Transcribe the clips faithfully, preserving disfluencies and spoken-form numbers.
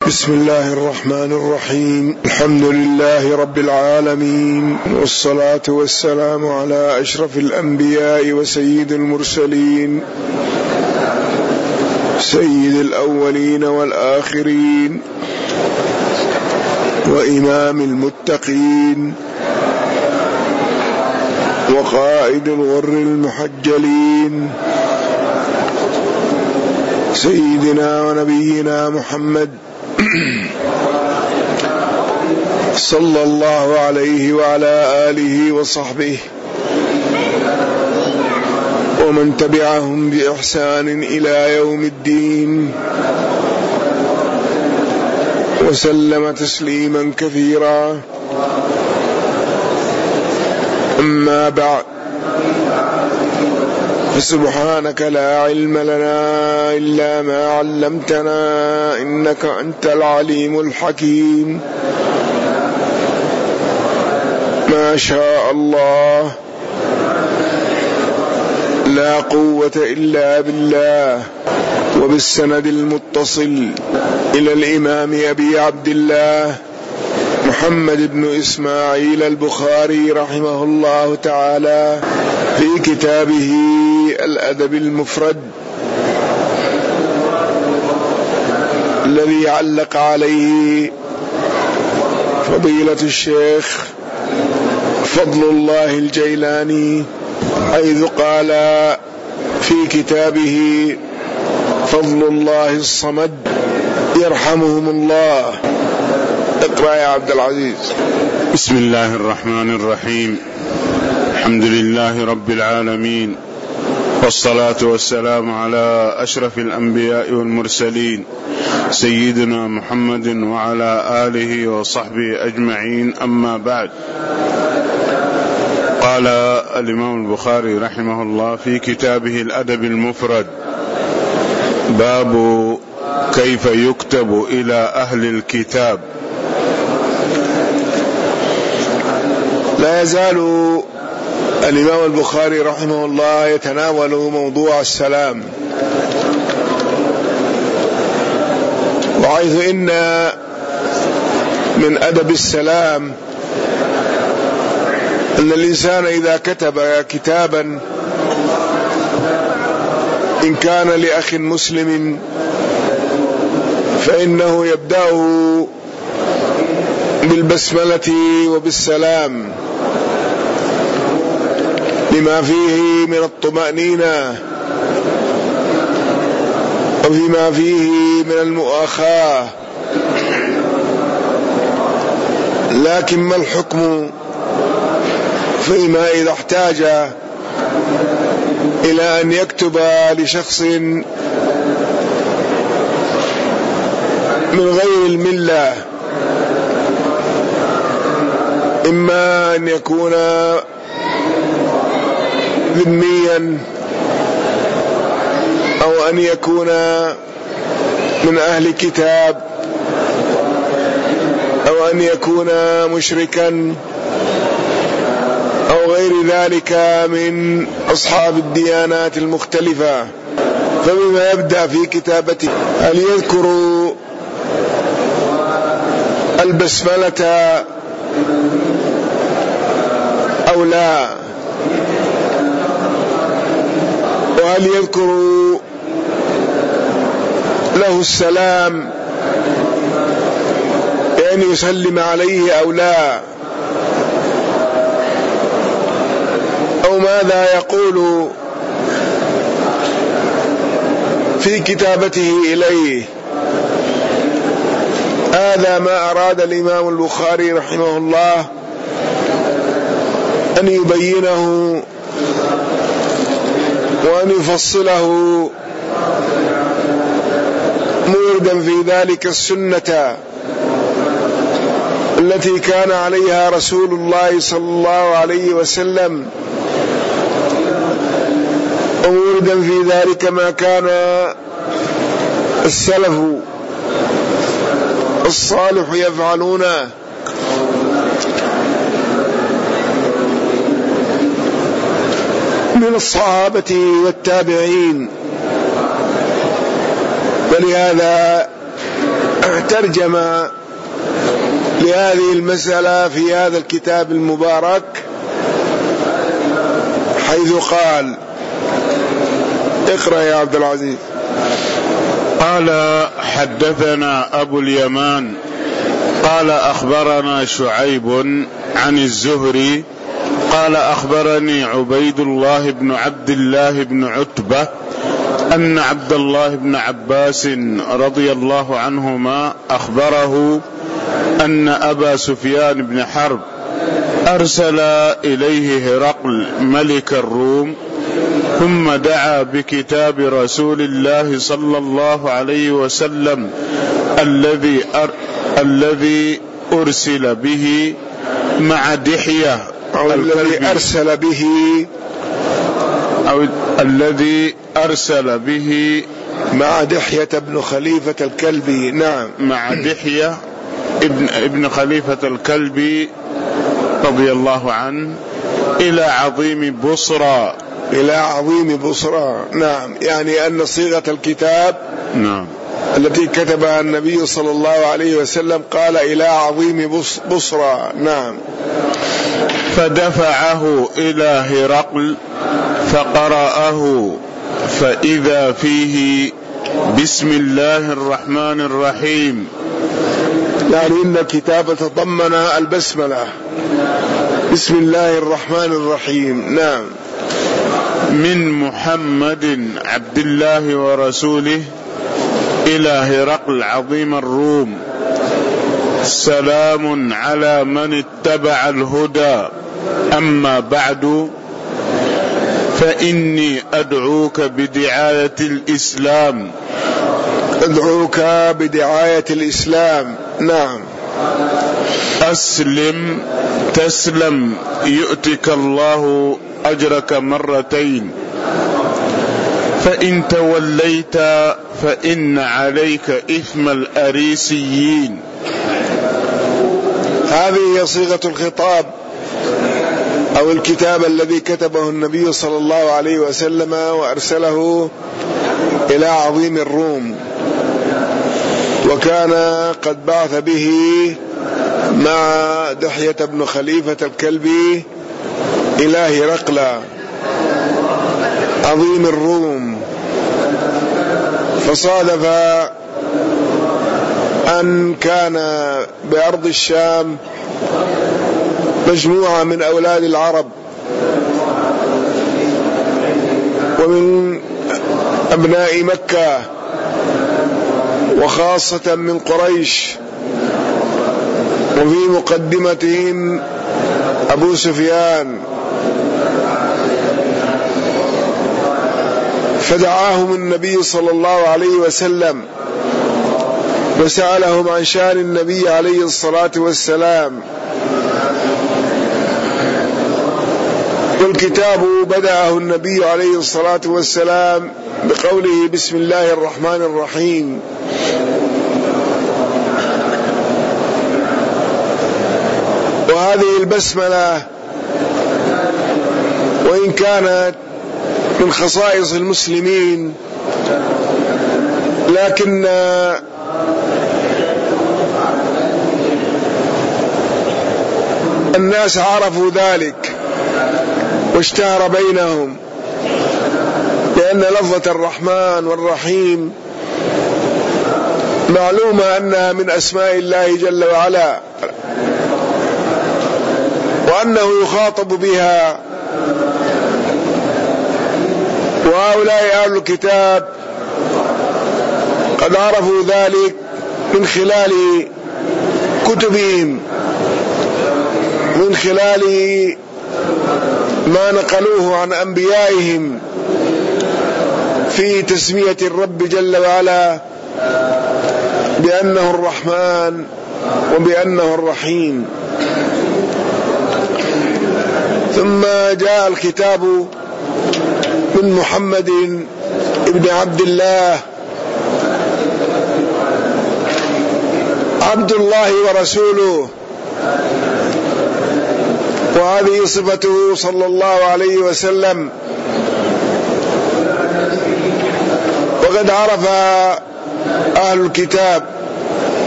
بسم الله الرحمن الرحيم. الحمد لله رب العالمين، والصلاة والسلام على أشرف الأنبياء وسيد المرسلين، سيد الأولين والآخرين، وإمام المتقين، وقائد الغر المحجلين، سيدنا ونبينا محمد صلى الله عليه وعلى آله وصحبه ومن تبعهم بإحسان إلى يوم الدين، وسلم تسليما كثيرا. أما بعد، فسبحانك لا علم لنا إلا ما علمتنا، إنك أنت العليم الحكيم. ما شاء الله، لا قوة إلا بالله. وبالسند المتصل إلى الإمام أبي عبد الله محمد بن إسماعيل البخاري رحمه الله تعالى في كتابه الأدب المفرد، الذي علق عليه فضيلة الشيخ فضل الله الجيلاني، حيث قال في كتابه فضل الله الصمد يرحمهم الله. اقرأ يا عبد العزيز. بسم الله الرحمن الرحيم. الحمد لله رب العالمين، والصلاة والسلام على أشرف الأنبياء والمرسلين، سيدنا محمد وعلى آله وصحبه أجمعين. أما بعد، قال الإمام البخاري رحمه الله في كتابه الأدب المفرد: باب كيف يكتب إلى أهل الكتاب. لا يزال الإمام البخاري رحمه الله يتناول موضوع السلام، وحيث إن من أدب السلام أن الإنسان إذا كتب كتابا، إن كان لأخ مسلم، فإنه يبدأه بالبسملة وبالسلام، لما فيه من الطمأنينة وفيما فيه من المؤاخاة. لكن ما الحكم فيما إذا احتاج إلى أن يكتب لشخص من غير الملة، إما أن يكون ذميا أو أن يكون من أهل كتاب أو أن يكون مشركا أو غير ذلك من أصحاب الديانات المختلفة، فبما يبدأ في كتابته؟ هل يذكر البسملة أو لا؟ وهل يذكر له السلام يعني يسلم عليه أو لا؟ أو ماذا يقول في كتابته إليه؟ هذا ما أراد الإمام البخاري رحمه الله أن يبينه وأن يفصله، موردا في ذلك السنة التي كان عليها رسول الله صلى الله عليه وسلم، وموردا في ذلك ما كان السلف الصالح يفعلونه. من الصحابة والتابعين. ولهذا ترجمة لهذه المسألة في هذا الكتاب المبارك، حيث قال: اقرأ يا عبد العزيز. قال: حدثنا أبو اليمان قال أخبرنا شعيب عن الزهري قال أخبرني عبيد الله بن عبد الله بن عتبة أن عبد الله بن عباس رضي الله عنهما أخبره أن أبا سفيان بن حرب أرسل إليه هرقل ملك الروم، ثم دعا بكتاب رسول الله صلى الله عليه وسلم الذي أر... الذي أرسل به مع دحية أو الذي أرسل به أو الذي أرسل به مع دحية بن خليفة الكلبي. نعم، مع دحية ابن ابن خليفة الكلبي رضي الله عنه إلى عظيم بصرى. إلى عظيم بصرى. نعم، يعني أن صيغة الكتاب نعم التي كتبها النبي صلى الله عليه وسلم قال إلى عظيم بصرى. نعم. فدفعه إلى هرقل فقرأه، فإذا فيه بسم الله الرحمن الرحيم، يعني إن الكتاب تضمن البسملة، بسم الله الرحمن الرحيم. نعم. من محمد عبد الله ورسوله إلى هرقل عظيم الروم، سلام على من اتبع الهدى، أما بعد فإني أدعوك بدعاية الإسلام. أدعوك بدعاية الإسلام. نعم. أسلم تسلم يؤتك الله أجرك مرتين، فإن توليت فإن عليك إثم الأريسيين. هذه هي صيغة الخطاب أو الكتاب الذي كتبه النبي صلى الله عليه وسلم وأرسله إلى عظيم الروم، وكان قد بعث به مع دحية بن خليفة الكلبي إلى هرقل عظيم الروم. فصادف أن كان بأرض الشام مجموعة من أولاد العرب ومن أبناء مكة، وخاصة من قريش، وفي مقدمتهم أبو سفيان. فدعاهم النبي صلى الله عليه وسلم وسألهم عن شأن النبي عليه الصلاة والسلام. والكتاب بدأه النبي عليه الصلاة والسلام بقوله بسم الله الرحمن الرحيم. وهذه البسملة وإن كانت من خصائص المسلمين، لكن الناس عرفوا ذلك واشتهر بينهم، لأن لفظة الرحمن والرحيم معلومة أنها من أسماء الله جل وعلا، وأنه يخاطب بها. وهؤلاء أهل الكتاب قد عرفوا ذلك من خلال كتبهم، من خلال ما نقلوه عن أنبيائهم في تسمية الرب جل وعلا بأنه الرحمن وبأنه الرحيم. ثم جاء الكتاب من محمد ابن عبد الله عبد الله ورسوله، وهذه صفته صلى الله عليه وسلم. وقد عرف أهل الكتاب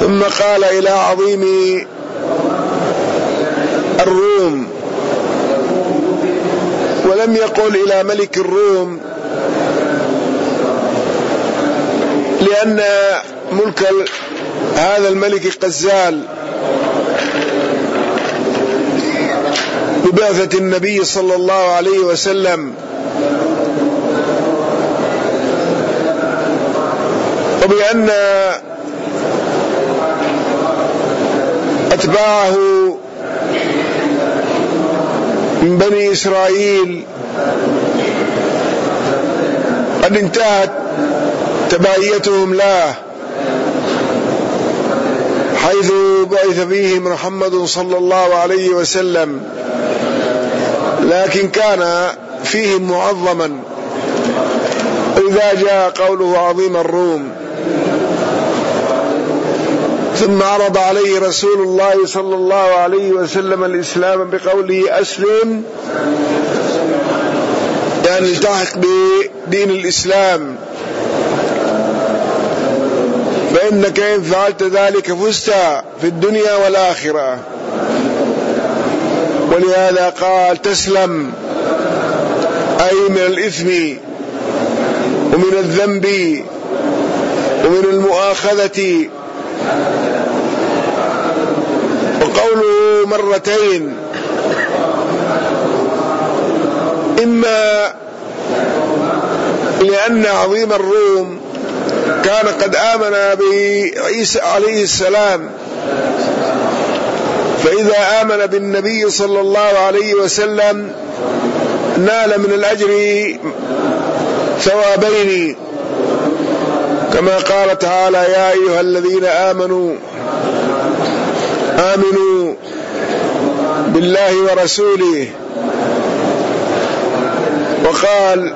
ثم قال إلى عظيم الروم، ولم يقل إلى ملك الروم، لأن ملك هذا الملك قد زال ببعثة النبي صلى الله عليه وسلم، وبأن أتباعه من بني إسرائيل قد انتهت تبعيتهم له، حيث بعث فيهم محمد صلى الله عليه وسلم، لكن كان فيهم معظما. إذا جاء قوله عظيم الروم ثم عرض عليه رسول الله صلى الله عليه وسلم الإسلام بقوله أسلم، يعني التحق بدين الإسلام، فإنك إن فعلت ذلك فزت في الدنيا والآخرة. ولهذا قال تسلم، أي من الإثم ومن الذنب ومن المؤاخذة. وقوله مرتين إما لأن عظيم الروم كان قد آمن بعيسى عليه السلام، فإذا آمن بالنبي صلى الله عليه وسلم نال من الأجر ثوابين، كما قال تعالى يا أيها الذين آمنوا آمنوا بالله ورسوله، وقال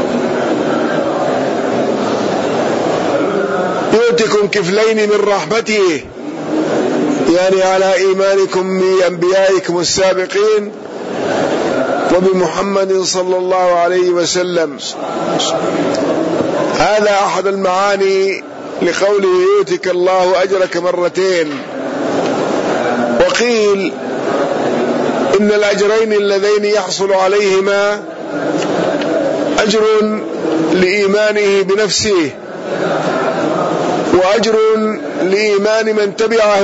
يؤتكم كفلين من رحمته، يعني على إيمانكم بأنبيائكم السابقين وبمحمد صلى الله عليه وسلم. هذا أحد المعاني لقوله يؤتك الله أجرك مرتين. وقيل إن الأجرين اللذين يحصل عليهما أجر لإيمانه بنفسه، وأجر لإيمان من تبعه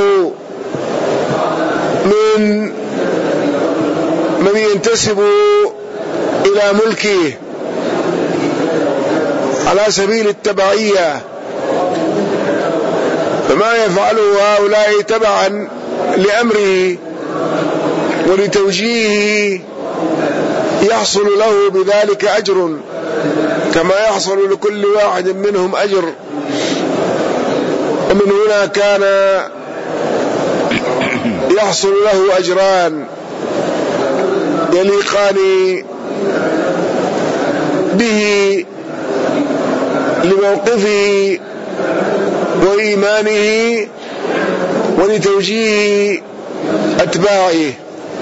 من من ينتسب إلى ملكه على سبيل التبعية، فما يفعله هؤلاء تبعا لأمره ولتوجيهه يحصل له بذلك أجر، كما يحصل لكل واحد منهم أجر. ومن هنا كان يحصل له أجران يليقان به لموقفه وإيمانه ولتوجيه أتباعه.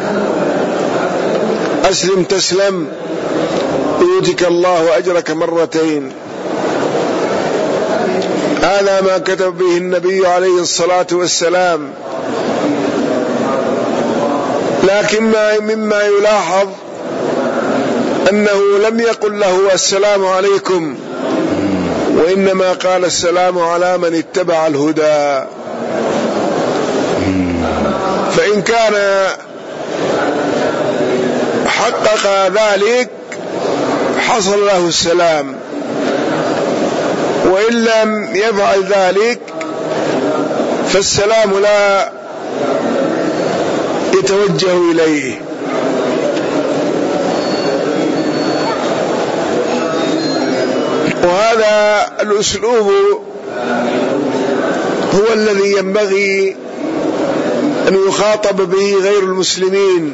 أسلم تسلم يؤتك الله أجرك مرتين. هذا ما كتب به النبي عليه الصلاة والسلام. لكن مما يلاحظ أنه لم يقل له السلام عليكم، وإنما قال السلام على من اتبع الهدى. فإن كان حقق ذلك حصل له السلام، وإن لم يفعل ذلك فالسلام لا يتوجه إليه. وهذا الأسلوب هو الذي ينبغي أن يخاطب به غير المسلمين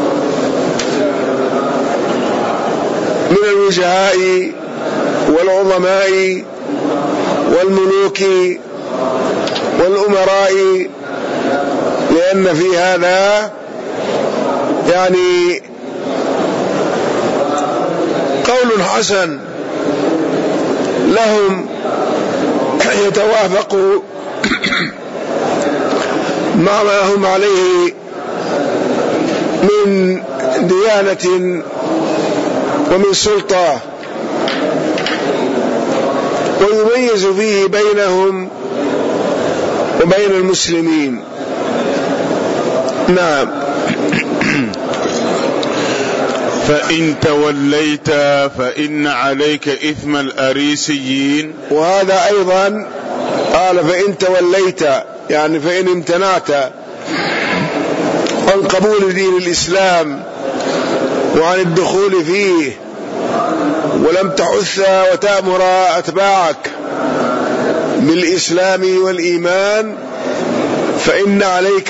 من الوجهاء والعظماء والملوك والأمراء، لأن في هذا يعني قول حسن لهم يتوافق مع ما هم عليه من ديانة ومن سلطة، ويميز فيه بينهم وبين المسلمين. نعم. فإن توليت فإن عليك إثم الأريسيين. وهذا أيضا قال فإن توليت، يعني فإن امتنعت عن قبول دين الإسلام وعن الدخول فيه، ولم تحث وتأمر أتباعك بالإسلام والإيمان، فإن عليك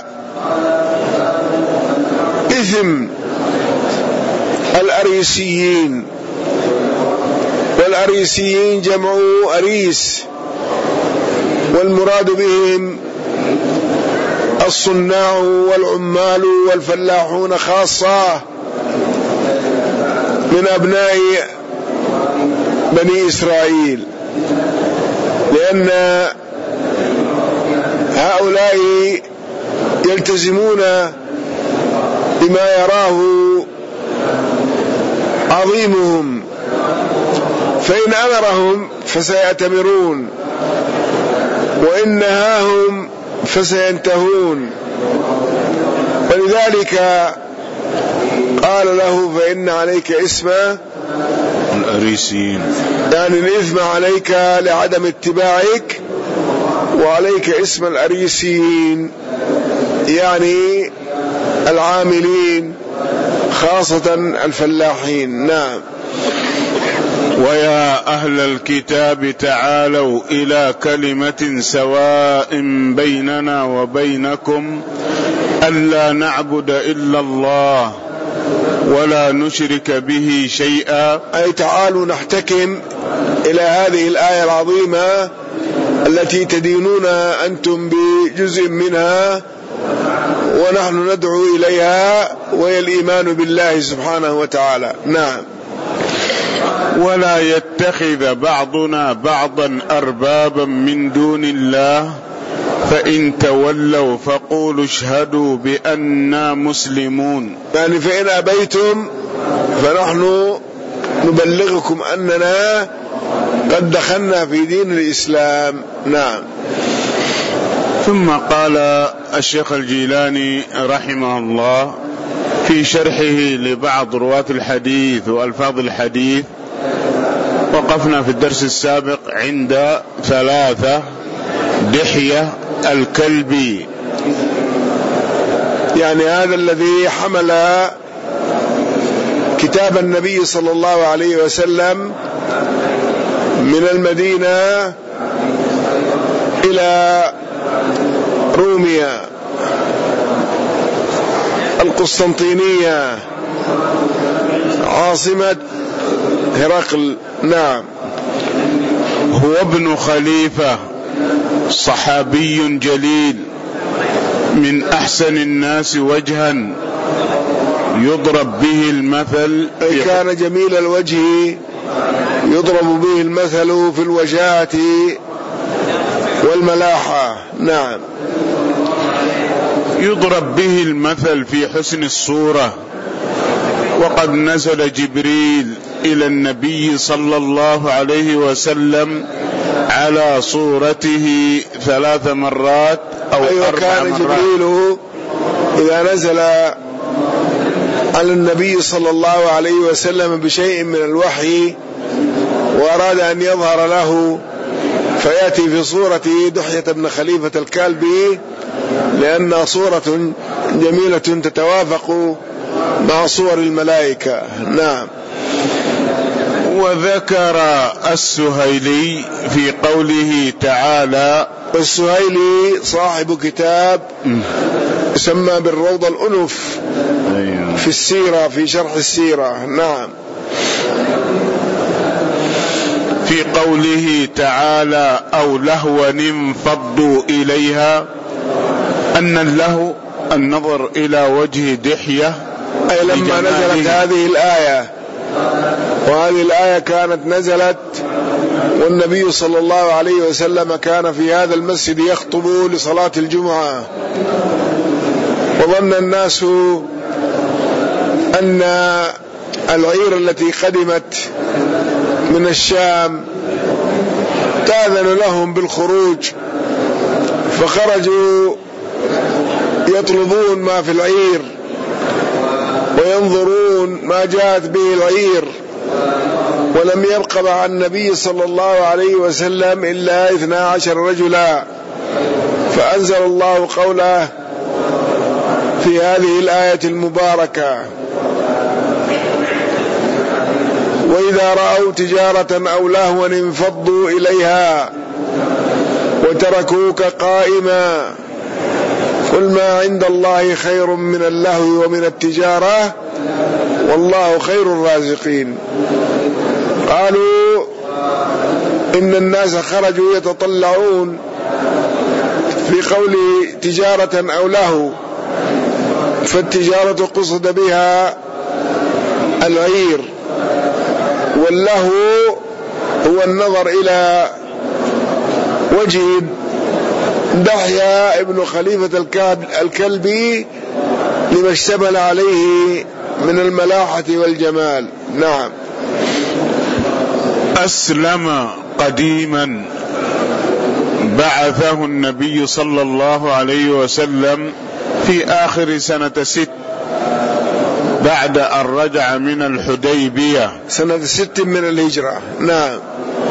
إثم الأريسيين. والأريسيين جمع أريس، والمراد بهم الصناع والعمال والفلاحون خاصة من أبناء بني إسرائيل، لأن هؤلاء يلتزمون بما يراه عظيمهم، فإن أمرهم فسيأتمرون، وإن نهاهم فسينتهون. ولذلك قال له فإن عليك إثم الأريسيين، يعني الإثم عليك لعدم اتباعك، وعليك اسم الأريسيين يعني العاملين خاصة الفلاحين. نعم. ويا أهل الكتاب تعالوا إلى كلمة سواء بيننا وبينكم ألا نعبد إلا الله ولا نشرك به شيئا. أي تعالوا نحتكم إلى هذه الآية العظيمة التي تدينون أنتم بجزء منها ونحن ندعو إليها، وهي الإيمان بالله سبحانه وتعالى. نعم. ولا يتخذ بعضنا بعضا أربابا من دون الله فإن تولوا فقولوا اشهدوا بأننا مسلمون. يعني فإن أبيتم فنحن نبلغكم أننا قد دخلنا في دين الإسلام. نعم. ثم قال الشيخ الجيلاني رحمه الله في شرحه لبعض رواة الحديث وألفاظ الحديث، وقفنا في الدرس السابق عند ثلاثة: دحية الكلبي، يعني هذا الذي حمل كتاب النبي صلى الله عليه وسلم من المدينة إلى روميا القسطنطينية عاصمة هرقل. نعم. هو ابن خليفة صحابي جليل من أحسن الناس وجها يضرب به المثل. أي كان جميل الوجه يضرب به المثل في الوجاهة والملاحة. نعم. يضرب به المثل في حسن الصورة، وقد نزل جبريل إلى النبي صلى الله عليه وسلم على صورته ثلاث مرات أو أيوة أربع كان مرات. جبريل إذا نزل على النبي صلى الله عليه وسلم بشيء من الوحي وأراد أن يظهر له فيأتي في صورة دحية بن خليفة الكلبي، لأنها صورة جميلة تتوافق مع صور الملائكة. نعم. وذكر السهيلي في قوله تعالى، السهيلي صاحب كتاب يسمى بالروض الأنف في السيرة، في شرح السيرة. نعم. في قوله تعالى أو لهوا انفضوا إليها، أن اللهو النظر إلى وجه دحية. أي لما نزلت هذه الآية، وهذه الآية كانت نزلت والنبي صلى الله عليه وسلم كان في هذا المسجد يخطب لصلاة الجمعة، وظن الناس أن العير التي قدمت من الشام تأذن لهم بالخروج، فخرجوا يطلبون ما في العير وينظرون ما جاءت به العير، ولم يبق مع النبي صلى الله عليه وسلم إلا اثنا عشر رجلا، فأنزل الله قوله في هذه الآية المباركة: وإذا رأوا تجارة أو لهوا انفضوا إليها وتركوك قائما قل ما عند الله خير من اللهو ومن التجارة والله خير الرازقين. قالوا إن الناس خرجوا يتطلعون في قول تجارة أو لهو، فالتجارة قصد بها العير، واللهو هو النظر إلى وجه دحية ابن خليفة الكلبي لما اشتمل عليه من الملاحة والجمال. نعم. أسلم قديما بعثه النبي صلى الله عليه وسلم في آخر سنة ست بعد أن رجع من الحديبية سنة ست من الهجرة. نعم.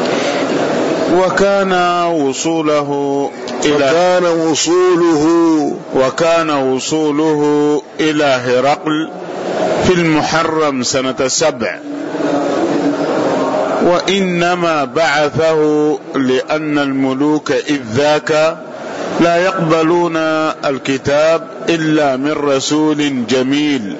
وكان وصوله إلى وكان وصوله وكان وصوله إلى هرقل في المحرم سنة سبع، وإنما بعثه لأن الملوك إذ ذاك لا يقبلون الكتاب إلا من رسول جميل،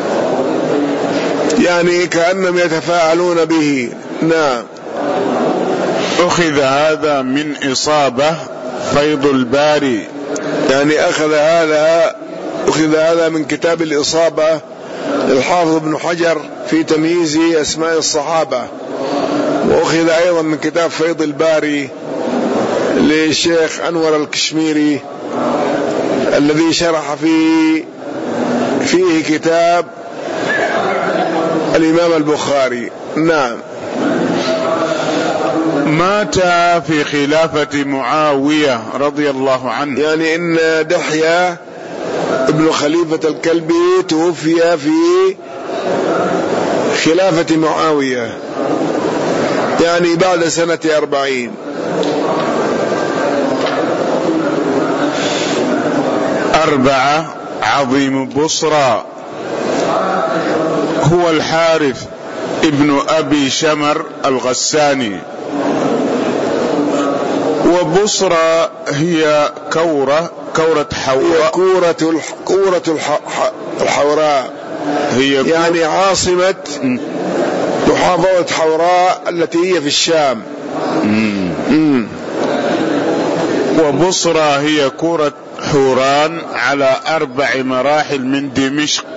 يعني كأنهم يتفاعلون به. نعم. أخذ هذا من إصابة فيض الباري، يعني أخذ هذا أخذ هذا من كتاب الإصابة للحافظ ابن حجر في تمييز أسماء الصحابة، وأخذ أيضا من كتاب فيض الباري للشيخ أنور الكشميري الذي شرح فيه فيه كتاب الإمام البخاري. نعم. مات في خلافة معاوية رضي الله عنه، يعني إن دحية ابن خليفة الكلبي توفي في خلافة معاوية، يعني بعد سنة أربعين. أربعة عظيم بصرى هو الحارث ابن أبي شمر الغساني، وبصرى هي كورة كورة حوراء كورة كورة الحوراء، هي يعني عاصمة محافظة حوراء التي هي في الشام. مم. مم. وبصرى هي كورة حوران على أربع مراحل من دمشق،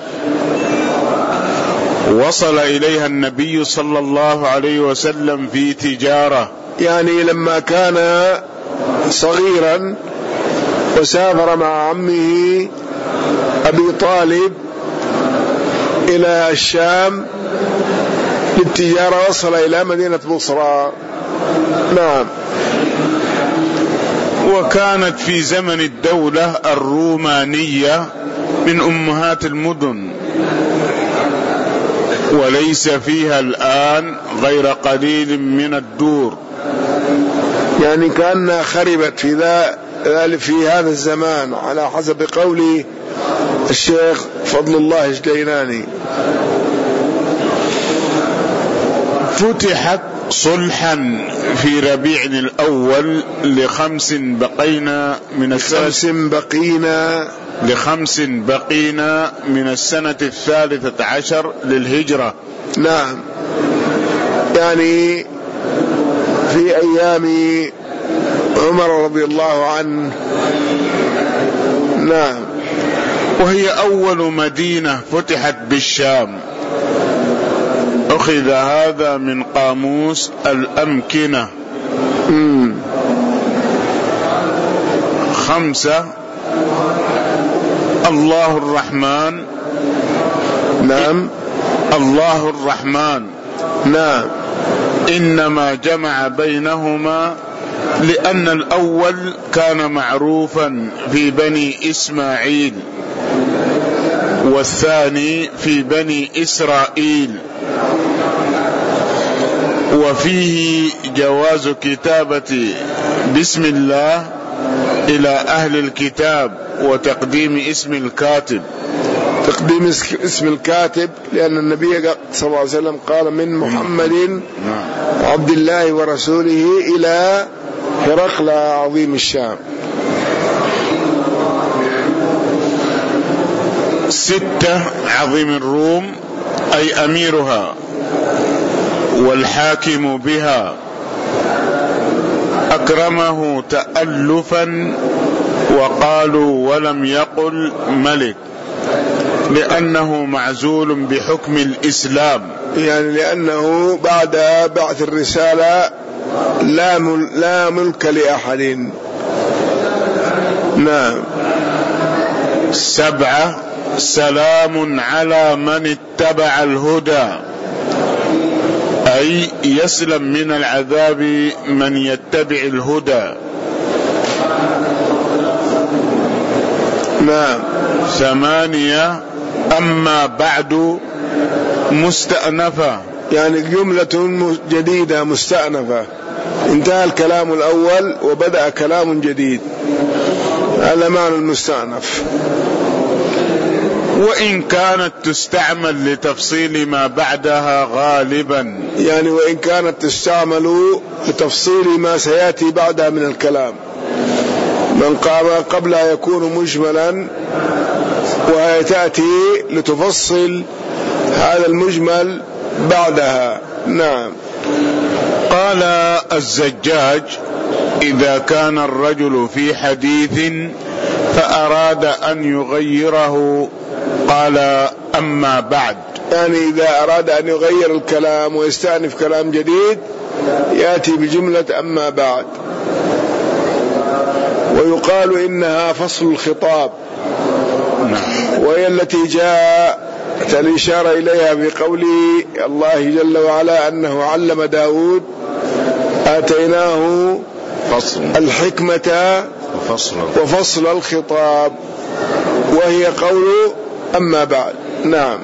وصل إليها النبي صلى الله عليه وسلم في تجارة، يعني لما كان صغيرا وسافر مع عمه أبي طالب إلى الشام للتجارة وصل إلى مدينة بصرى. نعم. وكانت في زمن الدولة الرومانية من أمهات المدن، وليس فيها الآن غير قليل من الدور، يعني كأنها خربت في ذلك في هذا الزمان على حسب قول الشيخ فضل الله الجيلاني. فتحت صلحا في ربيع الأول لخمس بقينا من السنة بقينا لخمس بقينا من السنة الثالثة عشر للهجرة. نعم. يعني في أيام عمر رضي الله عنه. نعم. وهي أول مدينة فتحت بالشام. أخذ هذا من قاموس الأمكنة مم. خمسة الله الرحمن. نعم. الله الرحمن نعم. إنما جمع بينهما لأن الأول كان معروفا في بني إسماعيل والثاني في بني إسرائيل، وفيه جواز كتابة بسم الله إلى أهل الكتاب وتقديم اسم الكاتب. تقديم اسم الكاتب لأن النبي صلى الله عليه وسلم قال من محمد عبد الله ورسوله إلى هرقل عظيم الشام. ستة عظيم الروم أي أميرها والحاكم بها، أكرمه تألفا وقالوا ولم يقل ملك لأنه معزول بحكم الإسلام، يعني لأنه بعد بعث الرسالة لا لا ملك لأحد. نعم. سبعة سلام على من اتبع الهدى أي يسلم من العذاب من يتبع الهدى. نعم. ثمانية أما بعد مستأنفة، يعني جملة جديدة مستأنفة، انتهى الكلام الأول وبدأ كلام جديد، هذا معنى المستأنف. وإن كانت تستعمل لتفصيل ما بعدها غالبا، يعني وإن كانت تستعمل لتفصيل ما سيأتي بعدها من الكلام، من قام قبلها يكون مجملا وهي تأتي لتفصل هذا المجمل بعدها. نعم. قال الزجاج إذا كان الرجل في حديث فأراد أن يغيره قال أما بعد، يعني إذا أراد أن يغير الكلام ويستأنف كلام جديد يأتي بجملة أما بعد. ويقال إنها فصل الخطاب، وهي التي جاء الإشارة إليها بقول الله جل وعلا أنه علم داود آتيناه فصل الحكمة وفصل, وفصل الخطاب، وهي قول أما بعد. نعم.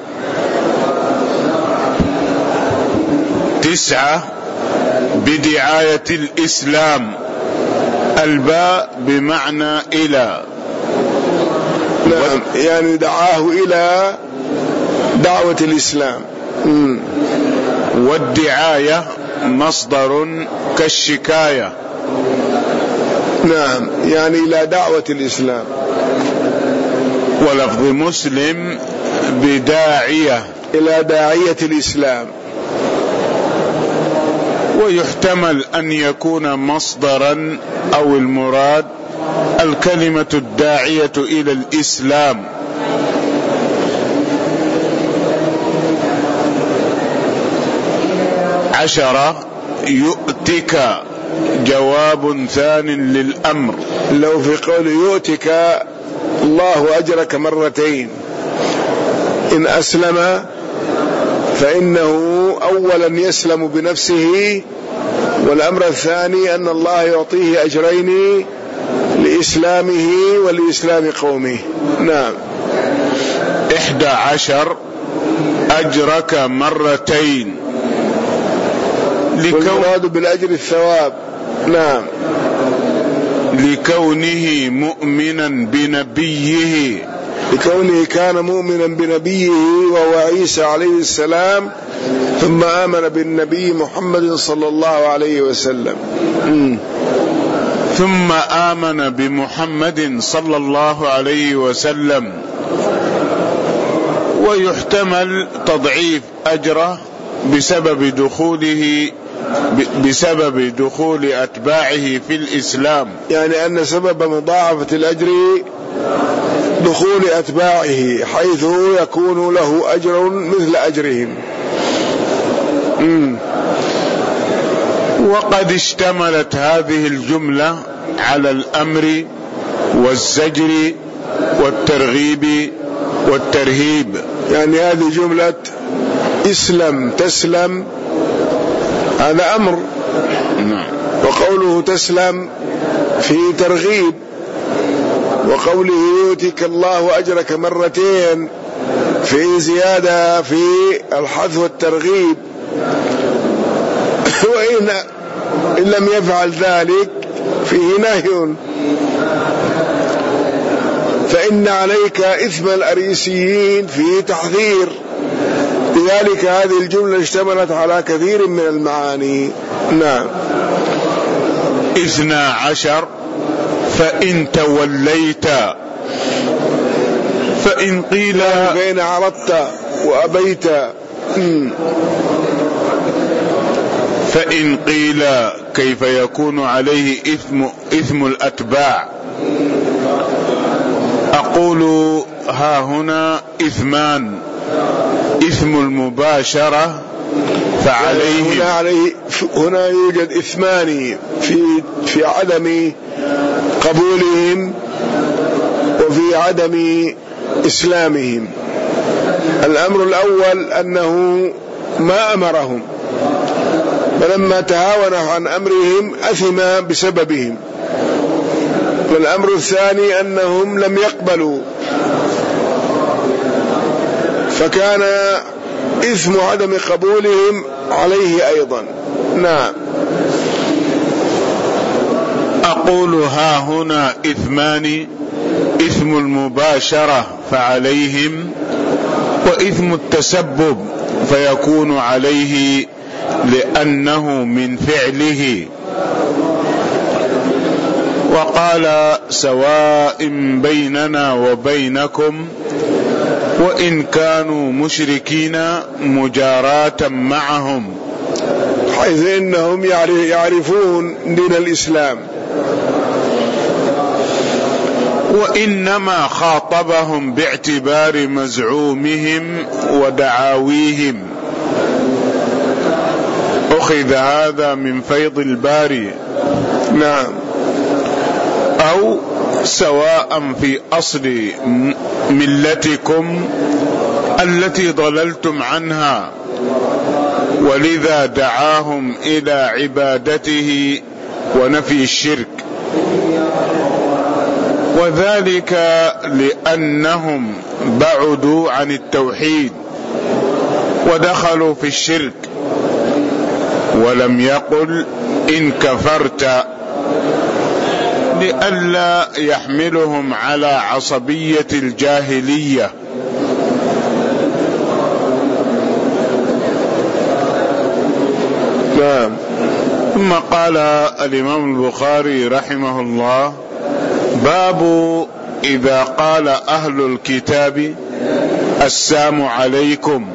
تسعة بدعاية الإسلام، الباء بمعنى إلى. نعم. يعني دعاه إلى دعوة الإسلام. م. والدعاية مصدر كالشكاية. نعم. يعني إلى دعوة الإسلام. ولفظ مسلم بداعية، إلى داعية الإسلام. ويحتمل أن يكون مصدرا أو المراد الكلمة الداعية إلى الإسلام. عشرة يؤتك جواب ثان للأمر، لو في قول يؤتك الله أجرك مرتين، إن أسلم فإنه أولا يسلم بنفسه، والأمر الثاني أن الله يعطيه أجرين لإسلامه ولإسلام قومه. نعم. إحدى عشر أجرك مرتين، والمراد بالأجر الثواب. نعم. لكونه مؤمنا بنبيه، لكونه كان مؤمنا بنبيه وهو عيسى عليه السلام، ثم آمن بالنبي محمد صلى الله عليه وسلم. م. ثم آمن بمحمد صلى الله عليه وسلم. ويحتمل تضعيف أجره بسبب دخوله بسبب دخول أتباعه في الإسلام، يعني أن سبب مضاعفة الأجر دخول أتباعه، حيث يكون له أجر مثل أجرهم. مم. وقد اشتملت هذه الجملة على الأمر والزجر والترغيب والترهيب. يعني هذه جملة اسلم تسلم هذا أمر، وقوله تسلم في ترغيب، وقوله يؤتيك الله أجرك مرتين في زيادة في الحث والترغيب. وإن إن لم يفعل ذلك فيه نهي، فإن عليك إثم الأريسيين فيه تحذير. لذلك هذه الجملة اشتملت على كثير من المعاني. نعم. اثنا عشر فإن توليت، فإن قيل فإن عرضت وأبيت. فإن قيل كيف يكون عليه إثم, إثم الأتباع؟ أقول ها هنا إثمان: إثم المباشرة فعليه هنا, عليه هنا يوجد إثمان في, في عدم قبولهم وفي عدم إسلامهم. الأمر الأول أنه ما أمرهم، فلما تهاون عن أمرهم أثم بسببهم. والأمر الثاني أنهم لم يقبلوا، فكان إثم عدم قبولهم عليه أيضا. نعم. أقول ها هنا إثمان: إثم المباشرة فعليهم، وإثم التسبب فيكون عليه لأنه من فعله. وقال: سواء بيننا وبينكم وإن كانوا مشركين مجاراة معهم، حيث إنهم يعرفون دين الإسلام. وإنما خاطبهم باعتبار مزعومهم ودعاويهم. أخذ هذا من فيض الباري. نعم. أو سواء في أصل ملتكم التي ضللتم عنها، ولذا دعاهم إلى عبادته ونفي الشرك، وذلك لأنهم بعدوا عن التوحيد ودخلوا في الشرك، ولم يقل إن كفرت، لئلا يحملهم على عصبية الجاهلية. نعم. ثم قال الإمام البخاري رحمه الله: باب إذا قال أهل الكتاب السلام عليكم،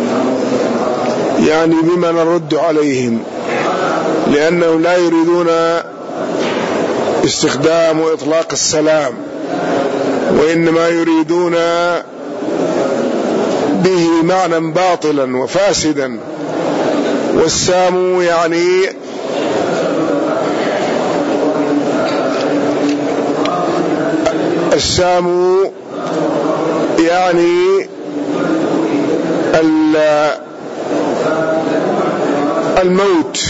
يعني بما نرد عليهم، لأنهم لا يريدون استخدام وإطلاق السلام، وإنما يريدون به معنى باطلا وفاسدا. والسام يعني السام يعني الموت،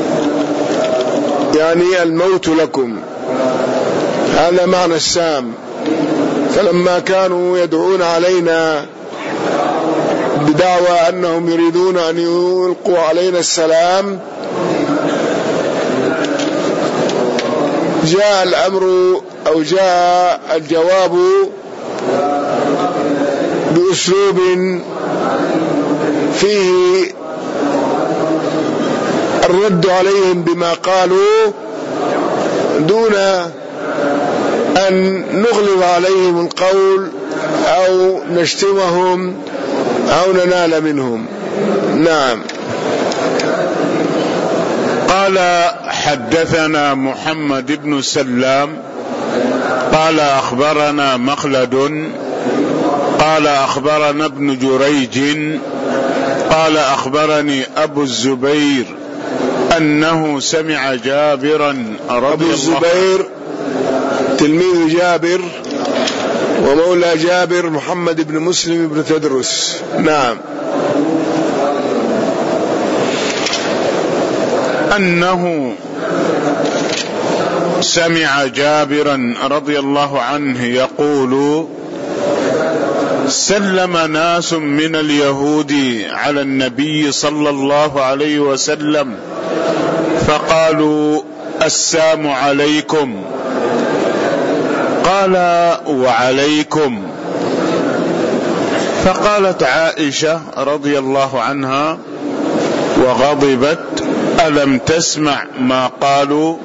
يعني الموت لكم، هذا معنى السام. فلما كانوا يدعون علينا بدعوى أنهم يريدون أن يلقوا علينا السلام، جاء الأمر أو جاء الجواب بأسلوب فيه الرد عليهم بما قالوا دون أن نغلظ عليهم القول أو نشتمهم أو ننال منهم. نعم. قال: حدثنا محمد بن سلام قال أخبرنا مخلد قال أخبرنا ابن جريج قال أخبرني أبو الزبير أنه سمع جابرا رضي أبو الله الزبير تلميذ جابر ومولى جابر محمد بن مسلم بن تدرس. نعم. أنه سمع جابرا رضي الله عنه يقول: سلم ناس من اليهود على النبي صلى الله عليه وسلم فقالوا: السلام عليكم. قال: وعليكم. فقالت عائشة رضي الله عنها وغضبت: ألم تسمع ما قالوا؟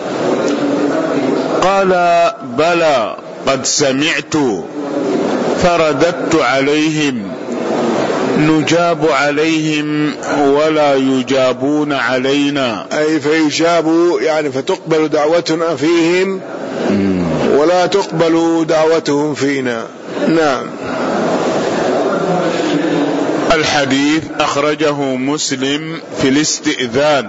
قال: بلى قد سمعت. فرددت عليهم: نجاب عليهم ولا يجابون علينا. أي فيجابوا يعني فتقبل دعوتنا فيهم ولا تقبل دعوتهم فينا. نعم. الحديث أخرجه مسلم في الاستئذان،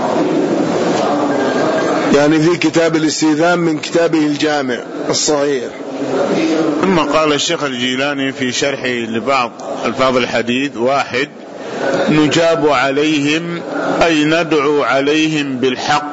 يعني في كتاب الاستئذان من كتابه الجامع الصحيح. ثم قال الشيخ الجيلاني في شرحه لبعض ألفاظ الحديث: واحد، نجاب عليهم أي ندعو عليهم بالحق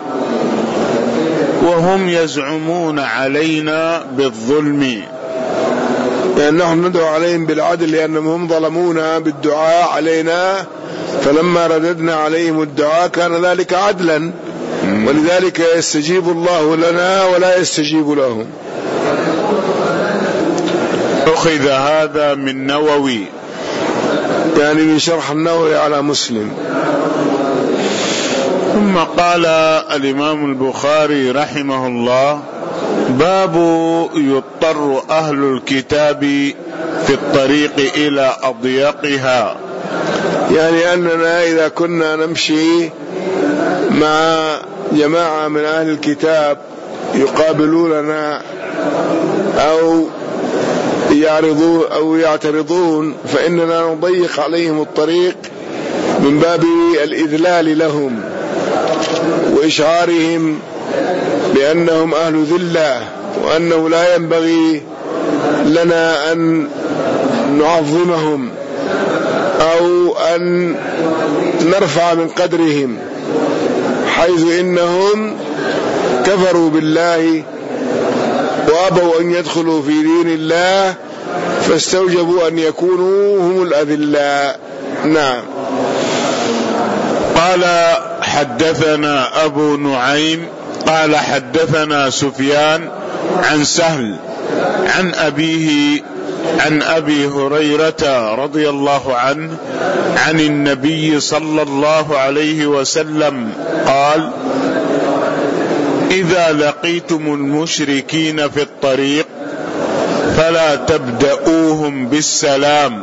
وهم يزعمون علينا بالظلم، يعني نحن ندعو عليهم بالعدل لأنهم ظلمونا بالدعاء علينا، فلما رددنا عليهم الدعاء كان ذلك عدلا، ولذلك يستجيب الله لنا ولا يستجيب لهم. أخذ هذا من نووي، يعني من شرح النووي على مسلم. ثم قال الإمام البخاري رحمه الله: باب يضطر أهل الكتاب في الطريق إلى أضيقها، يعني أننا إذا كنا نمشي مع جماعة من أهل الكتاب يقابلوننا أو يعرضون أو يعترضون فإننا نضيق عليهم الطريق من باب الإذلال لهم وإشعارهم بأنهم أهل ذلة، وأنه لا ينبغي لنا أن نعظمهم أو أن نرفع من قدرهم، حيث إنهم كفروا بالله وأبوا أن يدخلوا في دين الله فاستوجبوا أن يكونوا هم الأذلاء. نعم. قال: حدثنا أبو نعيم قال حدثنا سفيان عن سهل عن أبيه عن أبي هريرة رضي الله عنه عن النبي صلى الله عليه وسلم قال: إذا لقيتم المشركين في الطريق فلا تبدأوهم بالسلام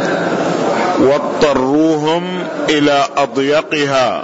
واضطروهم إلى أضيقها.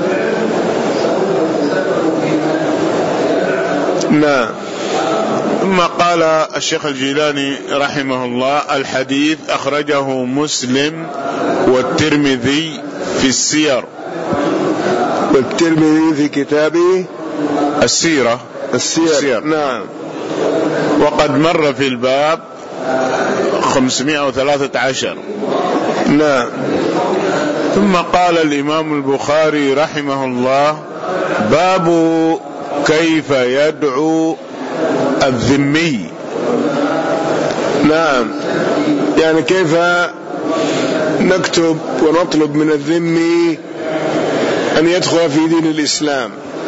نعم. ثم قال الشيخ الجيلاني رحمه الله: الحديث أخرجه مسلم والترمذي في السير، والترمذي في كتابه السيرة السير. السير. نعم. وقد مر في الباب خمسمائة وثلاثة عشر. نعم. ثم قال الإمام البخاري رحمه الله: باب كيف يدعو الذمي. نعم، يعني كيف نكتب ونطلب من الذمي أن يدخل في دين الإسلام.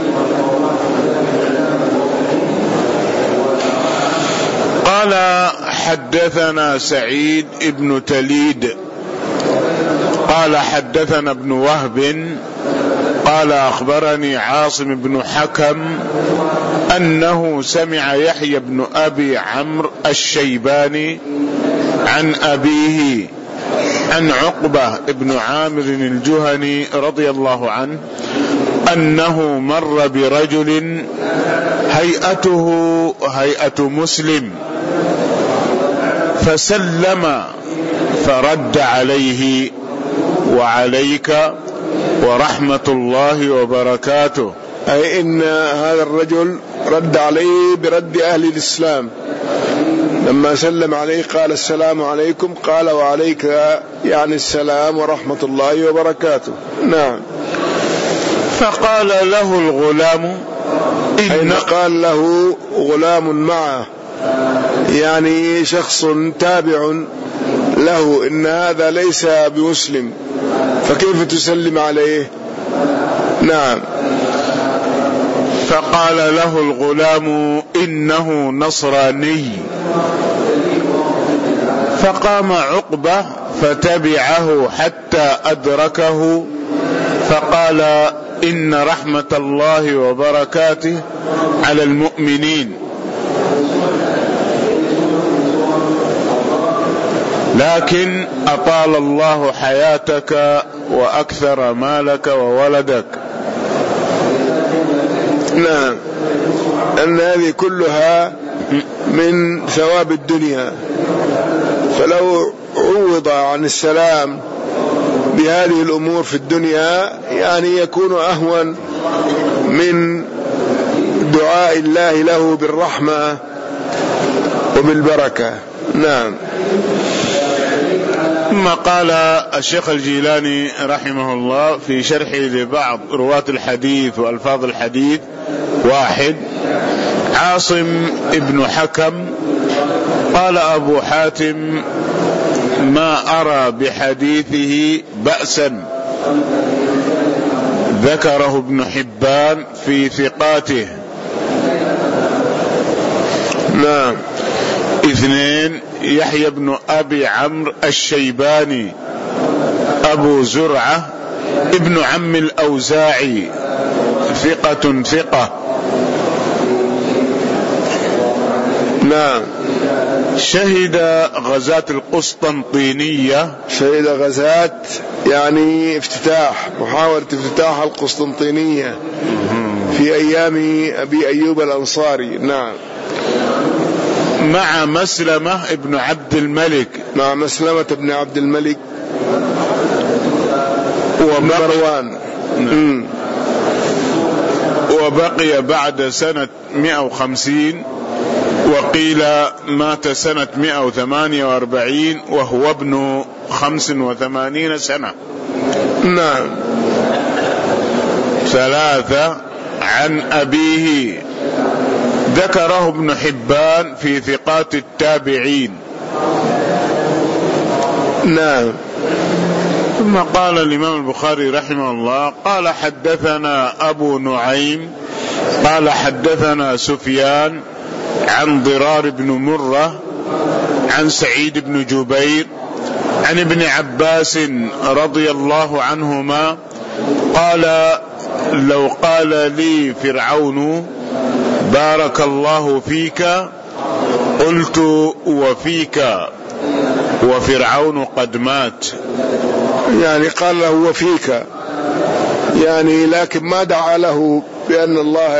قال: حدثنا سعيد ابن تليد قال حدثنا ابن وهب قال أخبرني عاصم بن حكم أنه سمع يحيى بن أبي عمرو الشيباني عن أبيه عن عقبة بن عامر الجهني رضي الله عنه أنه مر برجل هيئته هيئة مسلم فسلم فرد عليه: وعليك ورحمة الله وبركاته. أي إن هذا الرجل رد عليه برد أهل الإسلام، لما سلم عليه قال السلام عليكم، قال وعليك يعني السلام ورحمة الله وبركاته. نعم. فقال له الغلام حين قال له غلام معه، يعني شخص تابع له، إن هذا ليس بمسلم، فكيف تسلم عليه؟ نعم. فقال له الغلام إنه نصراني. فقام عقبة فتبعه حتى أدركه، فقال إن رحمة الله وبركاته على المؤمنين، لكن أطال الله حياتك وأكثر مالك وولدك. نعم، أن هذه كلها من ثواب الدنيا، فلو عوض عن السلام بهذه الأمور في الدنيا يعني يكون أهون من دعاء الله له بالرحمة وبالبركة. نعم. ثم قال الشيخ الجيلاني رحمه الله في شرحه لبعض رواة الحديث وألفاظ الحديث: واحد، عاصم ابن حكم قال أبو حاتم: ما أرى بحديثه بأسا، ذكره ابن حبان في ثقاته. نعم. اثنين، يحيى بن أبي عمرو الشيباني أبو زرعة ابن عم الأوزاعي ثقة ثقة. نعم. شهد غزاة القسطنطينية. شهد غزاة يعني افتتاح، محاولة افتتاح القسطنطينية في أيام أبي أيوب الأنصاري. نعم. مع مسلمة ابن عبد الملك. مع مسلمة ابن عبد الملك ومروان. نعم. وبقي بعد سنة مئة وخمسين، وقيل مات سنة مئة وثمانية وأربعين وهو ابن خمس وثمانين سنة. نعم. ثلاثة، عن أبيه، ذكره ابن حبان في ثقات التابعين. نعم. ثم قال الإمام البخاري رحمه الله: قال حدثنا أبو نعيم قال حدثنا سفيان عن ضرار بن مرة عن سعيد بن جبير عن ابن عباس رضي الله عنهما قال: لو قال لي فرعون بارك الله فيك قلت وفيك وفرعون قد مات. يعني قال له وفيك، يعني لكن ما دعا له بأن الله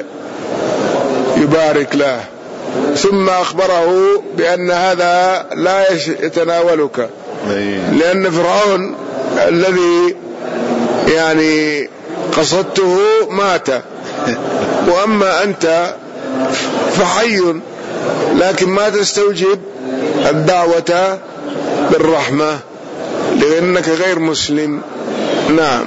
يبارك له، ثم أخبره بأن هذا لا يتناولك، لأن فرعون الذي يعني قصدته مات، وأما أنت فحي، لكن ما تستوجب الدعوة بالرحمة لأنك غير مسلم. نعم.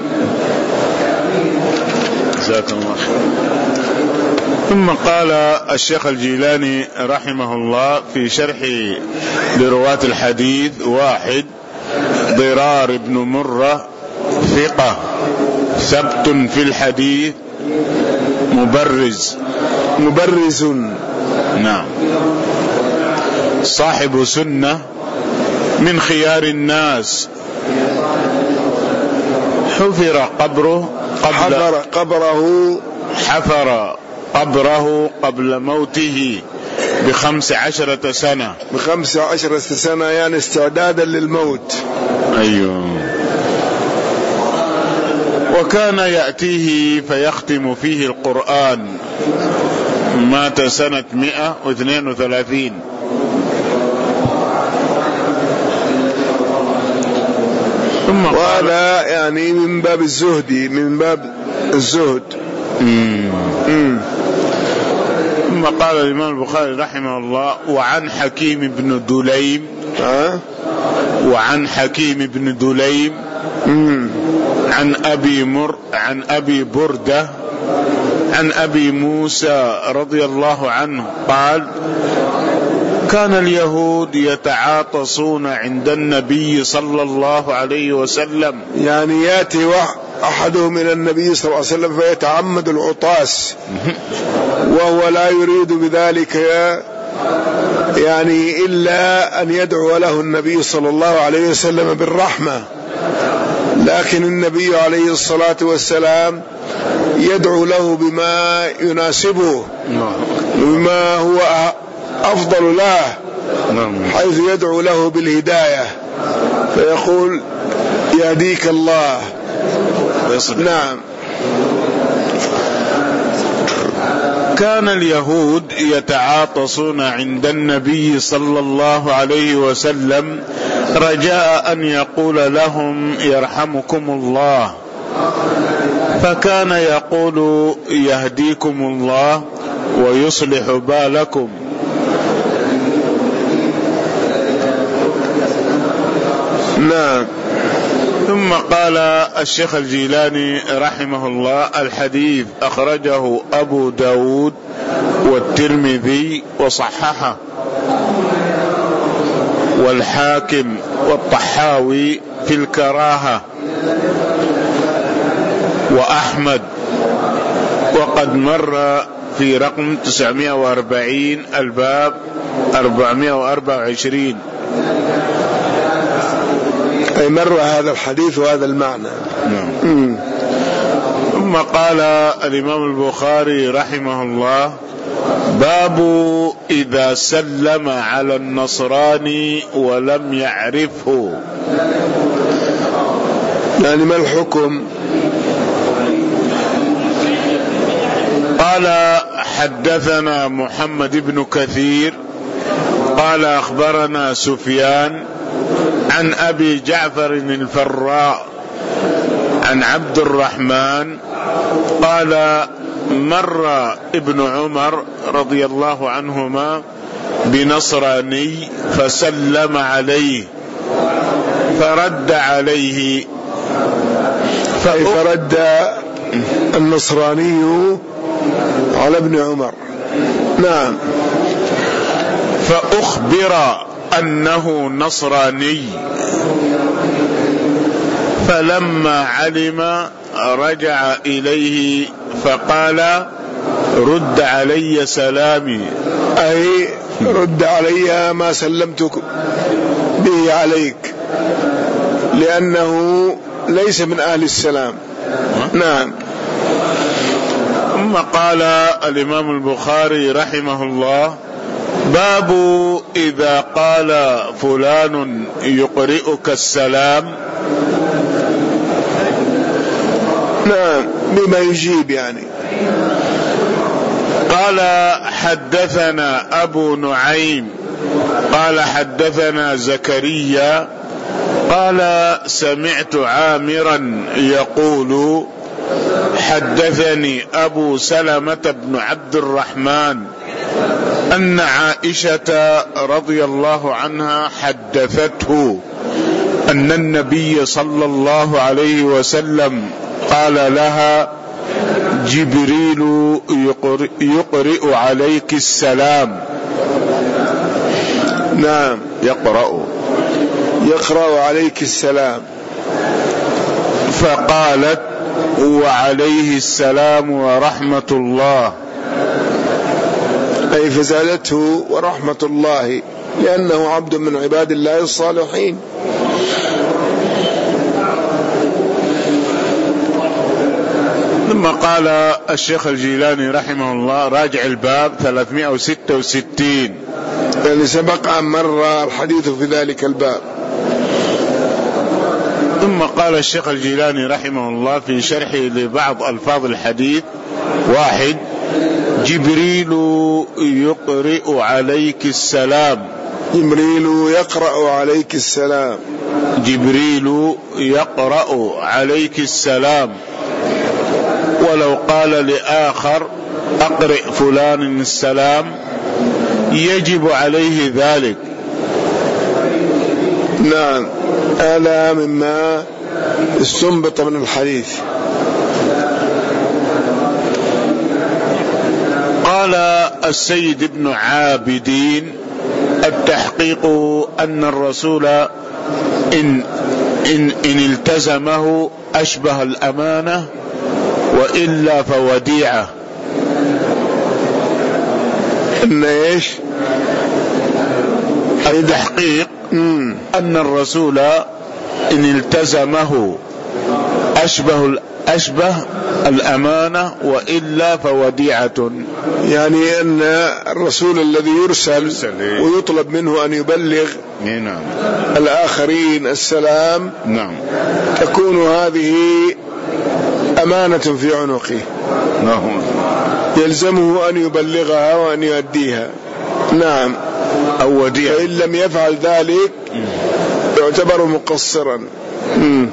جزاك الله خير. ثم قال الشيخ الجيلاني رحمه الله في شرحه لرواة الحديث: واحد، ضرار بن مرة ثقة ثبت في الحديث مبرز. مبرز. نعم. صاحب سنة من خيار الناس، حفر قبره قبل حفر قبره حفر قبره قبل موته بخمس عشرة سنة. بخمس عشرة سنة يعني استعدادا للموت. أيوه. وكان يأتيه فيختم فيه القرآن. مات سنة مئة واثنين وثلاثين. ثم وهذا يعني من باب الزهد، من باب الزهد. مم. مم. ثم قال الإمام البخاري رحمه الله: وعن حكيم بن دليم أه؟ وعن حكيم بن دليم مم. عن أبي مر عن أبي بردة عن أبي موسى رضي الله عنه قال: كان اليهود يتعاطسون عند النبي صلى الله عليه وسلم. يعني يأتي أحدهم من النبي صلى الله عليه وسلم فيتعمد العطاس وهو لا يريد بذلك يعني إلا أن يدعو له النبي صلى الله عليه وسلم بالرحمة، لكن النبي عليه الصلاة والسلام يدعو له بما يناسبه، بما هو أفضل له، حيث يدعو له بالهداية فيقول: يهديك الله. نعم. كان اليهود يتعاطسون عند النبي صلى الله عليه وسلم رجاء أن يقول لهم: يرحمكم الله، فكان يقول: يهديكم الله ويصلح بالكم. نعم. ثم قال الشيخ الجيلاني رحمه الله: الحديث أخرجه أبو داود والترمذي وصححه، والحاكم والطحاوي في الكراهة، وأحمد، وقد مر في رقم تسعمائة وأربعين الباب أربعمائة وأربعة وعشرين، أي مر هذا الحديث وهذا المعنى. نعم. ثم قال الإمام البخاري رحمه الله: باب إذا سلم على النصراني ولم يعرفه. يعني ما الحكم؟ قال: حدثنا محمد بن كثير قال أخبرنا سفيان عن أبي جعفر الفراء عن عبد الرحمن قال: مر ابن عمر رضي الله عنهما بنصراني فسلم عليه فرد عليه، فرد النصراني على ابن عمر. نعم. فأخبر أنه نصراني، فلما علم رجع إليه فقال: رد علي سلامي، أي رد علي ما سلمتك به عليك، لأنه ليس من أهل السلام. نعم. ثم قال الإمام البخاري رحمه الله: باب إذا قال فلان يقرئك السلام. نعم، بما يجيب يعني. قال: حدثنا أبو نعيم قال حدثنا زكريا قال: سمعت عامرا يقول: حدثني أبو سلمة بن عبد الرحمن أن عائشة رضي الله عنها حدثته أن النبي صلى الله عليه وسلم قال لها: جبريل يقرئ, يقرئ عليك السلام. نعم، يقرأ يقرأ عليك السلام. فقالت: وعليه السلام ورحمة الله، أي فزادته ورحمة الله، لأنه عبد من عباد الله الصالحين. ثم قال الشيخ الجيلاني رحمه الله: راجع الباب ثلاثمائة وستة وستين، يعني سبق أن مر الحديث في ذلك الباب. ثم قال الشيخ الجيلاني رحمه الله في شرحه لبعض ألفاظ الحديث: واحد: جبريل يقرئ عليك السلام، جبريل يقرأ عليك السلام. جبريل يقرأ عليك السلام. ولو قال لآخر أقرئ فلان السلام يجب عليه ذلك. نعم، هذا مما استنبط من الحديث. قال السيد ابن عابدين: التحقيق أن الرسول إن, إن, إن التزمه أشبه الأمانة وإلا فوديعة. إن إيش؟ التحقيق أن الرسول إن التزمه أشبه أشبه الأمانة وإلا فوديعة. يعني أن الرسول الذي يرسل ويطلب منه أن يبلغ نعم. الآخرين السلام، نعم، تكون هذه أمانة في عنقه، نعم، يلزمه أن يبلغها وأن يؤديها. نعم، أو وديعة. فإن لم يفعل ذلك يعتبر مقصرا. م.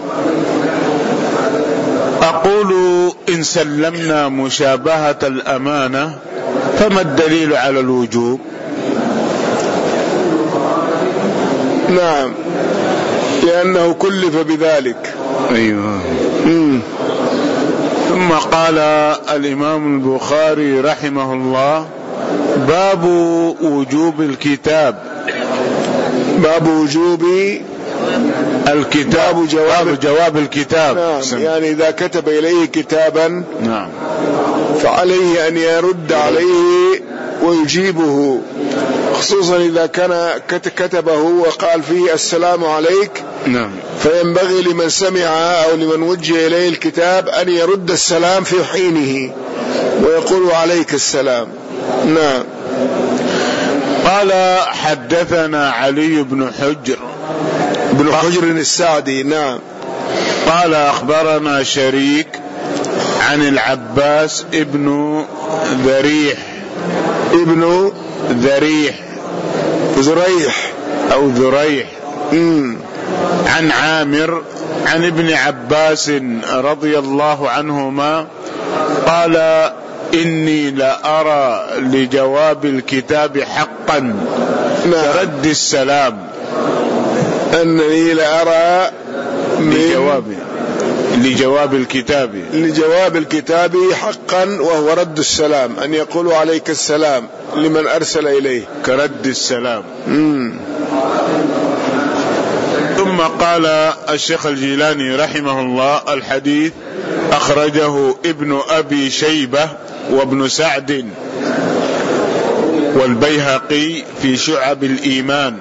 أقول: إن سلمنا مشابهة الأمانة فما الدليل على الوجوب؟ نعم، لأنه كلف بذلك. أيوة. م. ثم قال الإمام البخاري رحمه الله: باب وجوب الكتاب. باب وجوب الكتاب، جواب, جواب الكتاب. نعم، يعني إذا كتب إليه كتابا، نعم، فعليه أن يرد عليه ويجيبه، خصوصا إذا كان كتبه وقال فيه السلام عليك. نعم، فينبغي لمن سمع أو لمن وجه إليه الكتاب أن يرد السلام في حينه ويقول عليك السلام. نعم. قال: حدثنا علي بن حجر بن حجر السعدي. نعم. قال: أخبرنا شريك عن العباس ابن ذريح ابن ذريح ذريح أو ذريح مم. عن عامر عن ابن عباس رضي الله عنهما قال: إني لأرى لجواب الكتاب حقا. نعم. كرد السلام. أنني لأرى لجواب لجواب الكتاب لجواب الكتاب حقا، وهو رد السلام، أن يقولوا عليك السلام لمن أرسل إليه كرد السلام. مم. ثم قال الشيخ الجيلاني رحمه الله: الحديث أخرجه ابن أبي شيبة وابن سعد والبيهقي في شعب الإيمان.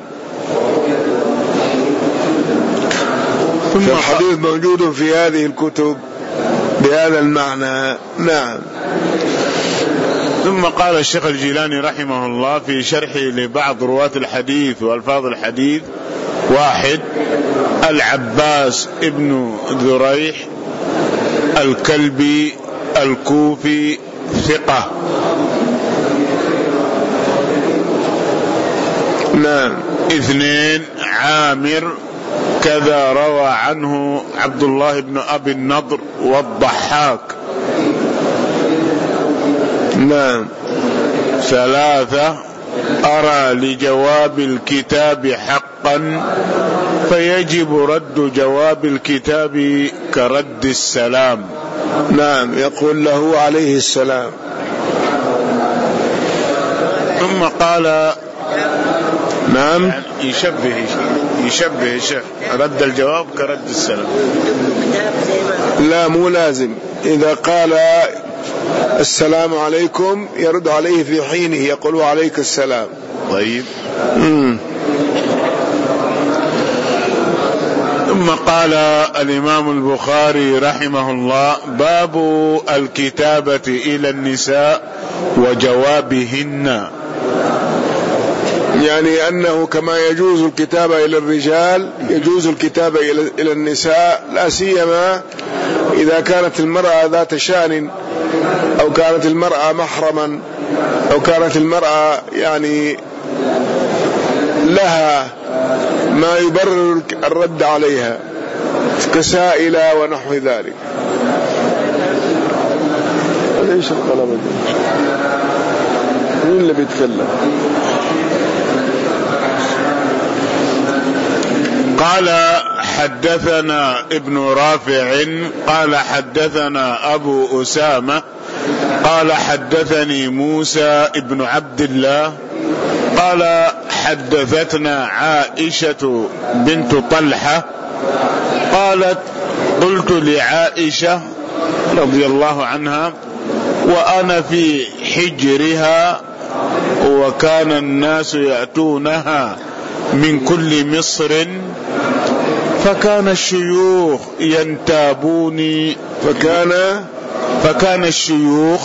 ثم الحديث موجود في هذه الكتب بهذا المعنى. نعم. ثم قال الشيخ الجيلاني رحمه الله في شرحه لبعض رواة الحديث وألفاظ الحديث: واحد، العباس ابن ذريح الكلبي الكوفي ثقة. نعم. اثنين، عامر كذا روى عنه عبد الله بن أبي النضر والضحاك. نعم. ثلاثة، أرى لجواب الكتاب حقا فيجب رد جواب الكتاب كرد السلام. نعم، يقول له عليه السلام. ثم قال: نعم، يشبه يشبه الشيخ رد الجواب كرد السلام. لا، مو لازم. إذا قال السلام عليكم يرد عليه في حينه، يقول عليك السلام. طيب. مم. ثم قال الإمام البخاري رحمه الله: باب الكتابة إلى النساء وجوابهن. يعني أنه كما يجوز الكتابة إلى الرجال يجوز الكتابة إلى النساء، لا سيما إذا كانت المرأة ذات شأن، أو كانت المرأة محرما، أو كانت المرأة يعني لها ما يبرر الرد عليها كسائل ونحو ذلك. ليش القلم دي؟ مين اللي بيتكلم؟ قال حدثنا ابن رافع قال حدثنا أبو أسامة قال حدثني موسى ابن عبد الله قال حدثتنا عائشة بنت طلحة قالت قلت لعائشة رضي الله عنها وأنا في حجرها وكان الناس يأتونها من كل مصر فكان الشيوخ ينتابوني فكان فكان الشيوخ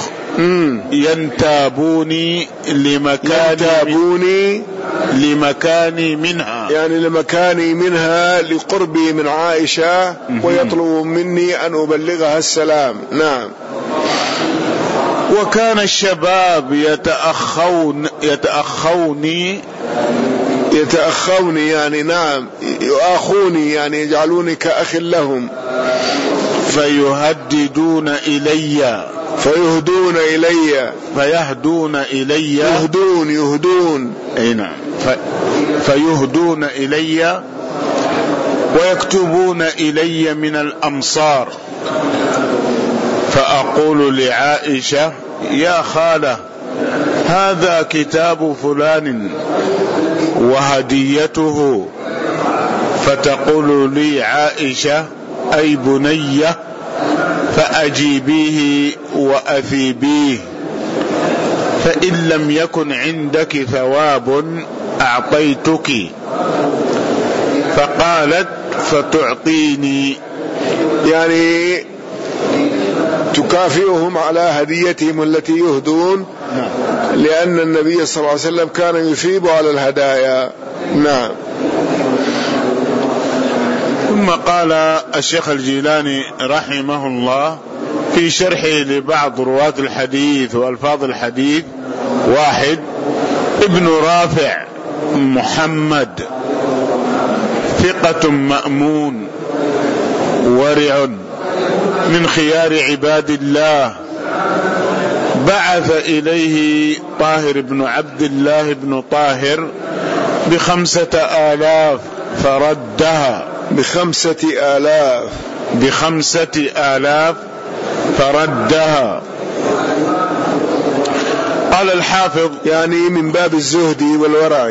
ينتابوني لمكاني ينتابوني لمكاني منها، يعني لمكاني منها لقربي من عائشة ويطلب مني أن أبلغها السلام. نعم. وكان الشباب يتأخون يتأخوني يتأخوني يعني نعم يؤاخوني يعني يجعلوني كأخ لهم، فيهددون إلي فيهدون إلي فيهدون إلي يهدون يهدون أي نعم فيهدون إلي ويكتبون إلي من الأمصار، فأقول لعائشة يا خالة هذا كتاب فلان وهديته، فتقول لي عائشة أي بنية فأجيبيه وأثيبيه، فإن لم يكن عندك ثواب أعطيتك، فقالت فتعطيني، يعني تكافئهم على هديتهم التي يهدون، لأن النبي صلى الله عليه وسلم كان يثيب على الهدايا. نعم. ثم قال الشيخ الجيلاني رحمه الله في شرحه لبعض رواة الحديث وألفاظ الحديث: واحد، ابن رافع محمد ثقة مأمون ورع من خيار عباد الله، بعث إليه طاهر بن عبد الله بن طاهر بخمسة آلاف فردها بخمسة آلاف بخمسة آلاف فردها. قال الحافظ يعني من باب الزهد والورع.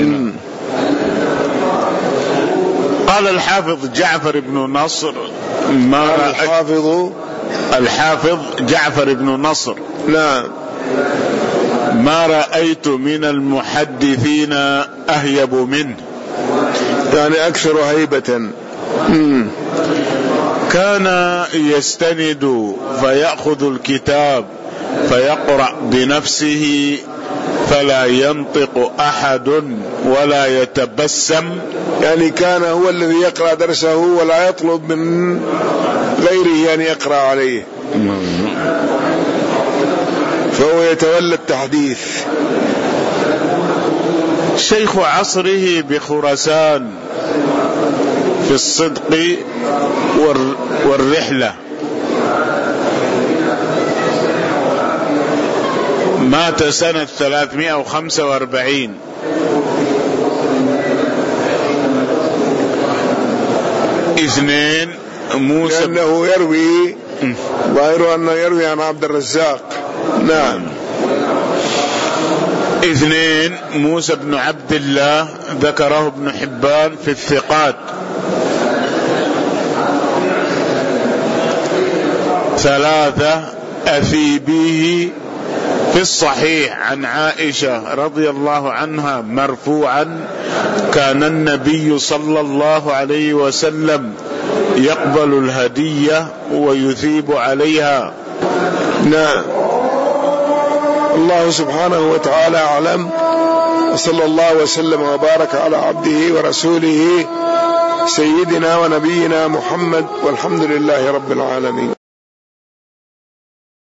قال الحافظ جعفر بن نصر ما الحافظ الحافظ جعفر بن نصر نعم ما رأيت من المحدثين أهيب منه، يعني أكثر هيبة. كان يستند فيأخذ الكتاب فيقرأ بنفسه فلا ينطق أحد ولا يتبسم، يعني كان هو الذي يقرأ درسه ولا يطلب من غيره أن يقرأ عليه، فهو يتولى التحديث. شيخ عصره بخراسان في الصدق والرحلة، مات سنة ثلاثمائة وخمسة وأربعين. اثنين، موسى لأنه يروي ظاهر أنه يروي عن عبد الرزاق. نعم. اثنين، موسى بن عبد الله ذكره ابن حبان في الثقات. ثلاثة، أثيبيه في الصحيح عن عائشة رضي الله عنها مرفوعا: كان النبي صلى الله عليه وسلم يقبل الهدية ويثيب عليها. نعم. الله سبحانه وتعالى أعلم، وصلى الله وسلم وبارك على عبده ورسوله سيدنا ونبينا محمد، والحمد لله رب العالمين.